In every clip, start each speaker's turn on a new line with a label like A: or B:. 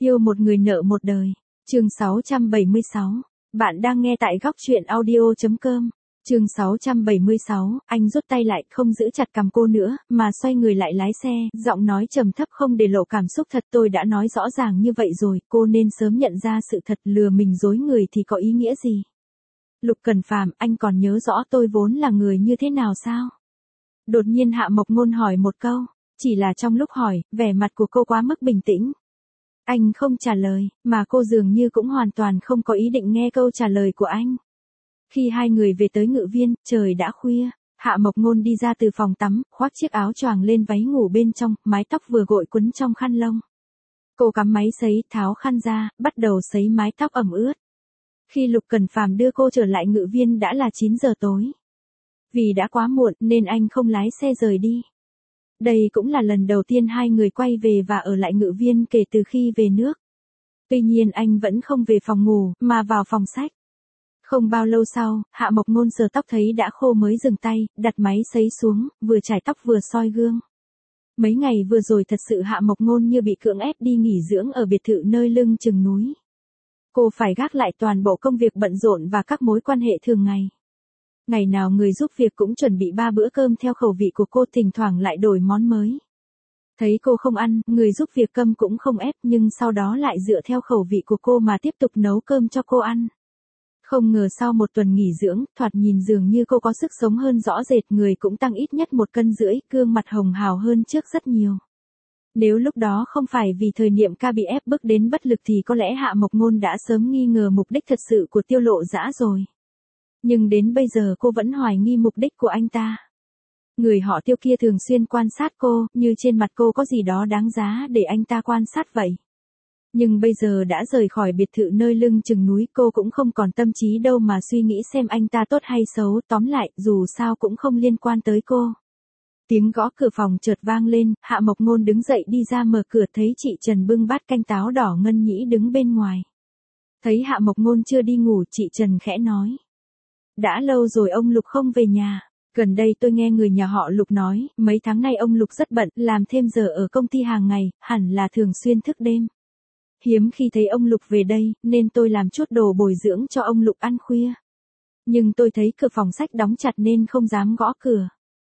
A: Yêu một người nợ một đời. Chương 676. Bạn đang nghe tại góc truyện audio.com. Chương 676, anh rút tay lại, không giữ chặt cằm cô nữa, mà xoay người lại lái xe, giọng nói trầm thấp không để lộ cảm xúc. Thật, tôi đã nói rõ ràng như vậy rồi, cô nên sớm nhận ra sự thật, lừa mình dối người thì có ý nghĩa gì? Lục Cẩn Phàm, anh còn nhớ rõ tôi vốn là người như thế nào sao? Đột nhiên Hạ Mộc Ngôn hỏi một câu, chỉ là trong lúc hỏi, vẻ mặt của cô quá mức bình tĩnh. Anh không trả lời, mà cô dường như cũng hoàn toàn không có ý định nghe câu trả lời của anh. Khi hai người về tới Ngự Viên, trời đã khuya, Hạ Mộc Ngôn đi ra từ phòng tắm, khoác chiếc áo choàng lên váy ngủ bên trong, mái tóc vừa gội quấn trong khăn lông. Cô cắm máy sấy, tháo khăn ra, bắt đầu sấy mái tóc ẩm ướt. Khi Lục Cẩn Phàm đưa cô trở lại Ngự Viên đã là 9 giờ tối. Vì đã quá muộn nên anh không lái xe rời đi. Đây cũng là lần đầu tiên hai người quay về và ở lại Ngự Viên kể từ khi về nước. Tuy nhiên anh vẫn không về phòng ngủ, mà vào phòng sách. Không bao lâu sau, Hạ Mộc Ngôn sờ tóc thấy đã khô mới dừng tay, đặt máy sấy xuống, vừa chải tóc vừa soi gương. Mấy ngày vừa rồi thật sự Hạ Mộc Ngôn như bị cưỡng ép đi nghỉ dưỡng ở biệt thự nơi lưng chừng núi. Cô phải gác lại toàn bộ công việc bận rộn và các mối quan hệ thường ngày. Ngày nào người giúp việc cũng chuẩn bị 3 bữa cơm theo khẩu vị của cô, thỉnh thoảng lại đổi món mới. Thấy cô không ăn, người giúp việc cơm cũng không ép, nhưng sau đó lại dựa theo khẩu vị của cô mà tiếp tục nấu cơm cho cô ăn. Không ngờ sau một tuần nghỉ dưỡng, thoạt nhìn dường như cô có sức sống hơn rõ rệt, người cũng tăng ít nhất 1,5 cân, gương mặt hồng hào hơn trước rất nhiều. Nếu lúc đó không phải vì thời Niệm Ca bị ép bức đến bất lực thì có lẽ Hạ Mộc Ngôn đã sớm nghi ngờ mục đích thật sự của Tiêu Lộ Dã rồi. Nhưng đến bây giờ cô vẫn hoài nghi mục đích của anh ta. Người họ Tiêu kia thường xuyên quan sát cô, như trên mặt cô có gì đó đáng giá để anh ta quan sát vậy. Nhưng bây giờ đã rời khỏi biệt thự nơi lưng chừng núi, cô cũng không còn tâm trí đâu mà suy nghĩ xem anh ta tốt hay xấu, tóm lại, dù sao cũng không liên quan tới cô. Tiếng gõ cửa phòng chợt vang lên, Hạ Mộc Ngôn đứng dậy đi ra mở cửa, thấy chị Trần bưng bát canh táo đỏ ngân nhĩ đứng bên ngoài. Thấy Hạ Mộc Ngôn chưa đi ngủ, chị Trần khẽ nói. Đã lâu rồi ông Lục không về nhà. Gần đây tôi nghe người nhà họ Lục nói, mấy tháng nay ông Lục rất bận, làm thêm giờ ở công ty hàng ngày, hẳn là thường xuyên thức đêm. Hiếm khi thấy ông Lục về đây, nên tôi làm chút đồ bồi dưỡng cho ông Lục ăn khuya. Nhưng tôi thấy cửa phòng sách đóng chặt nên không dám gõ cửa.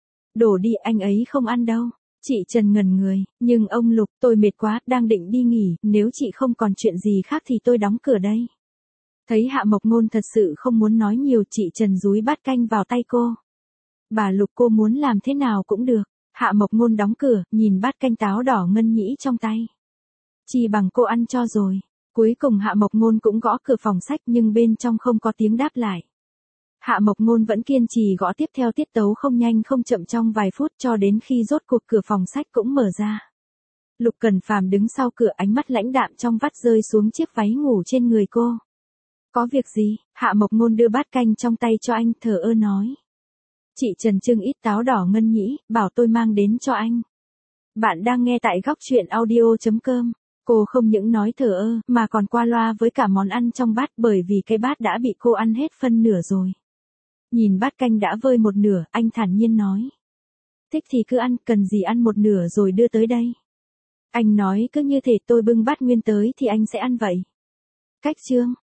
A: Đổ đi, anh ấy không ăn đâu. Chị Trần ngẩn người, nhưng ông Lục, tôi mệt quá, đang định đi nghỉ, nếu chị không còn chuyện gì khác thì tôi đóng cửa đây. Thấy Hạ Mộc Ngôn thật sự không muốn nói nhiều, chị Trần dúi bát canh vào tay cô. Bà Lục, cô muốn làm thế nào cũng được. Hạ Mộc Ngôn đóng cửa, nhìn bát canh táo đỏ ngân nhĩ trong tay. Chỉ bằng cô ăn cho rồi. Cuối cùng Hạ Mộc Ngôn cũng gõ cửa phòng sách nhưng bên trong không có tiếng đáp lại. Hạ Mộc Ngôn vẫn kiên trì gõ tiếp theo tiết tấu không nhanh không chậm trong vài phút, cho đến khi rốt cuộc cửa phòng sách cũng mở ra. Lục Cẩn Phàm đứng sau cửa, ánh mắt lãnh đạm trong vắt rơi xuống chiếc váy ngủ trên người cô. Có việc gì? Hạ Mộc Ngôn đưa bát canh trong tay cho anh, thờ ơ nói. Chị Trần trưng ít táo đỏ ngân nhĩ, bảo tôi mang đến cho anh. Bạn đang nghe tại góc truyện audio.com. Cô không những nói thờ ơ, mà còn qua loa với cả món ăn trong bát, bởi vì cái bát đã bị cô ăn hết phân nửa rồi. Nhìn bát canh đã vơi một nửa, anh thản nhiên nói. Thích thì cứ ăn, cần gì ăn một nửa rồi đưa tới đây. Anh nói cứ như thể tôi bưng bát nguyên tới thì anh sẽ ăn vậy. Cách chương.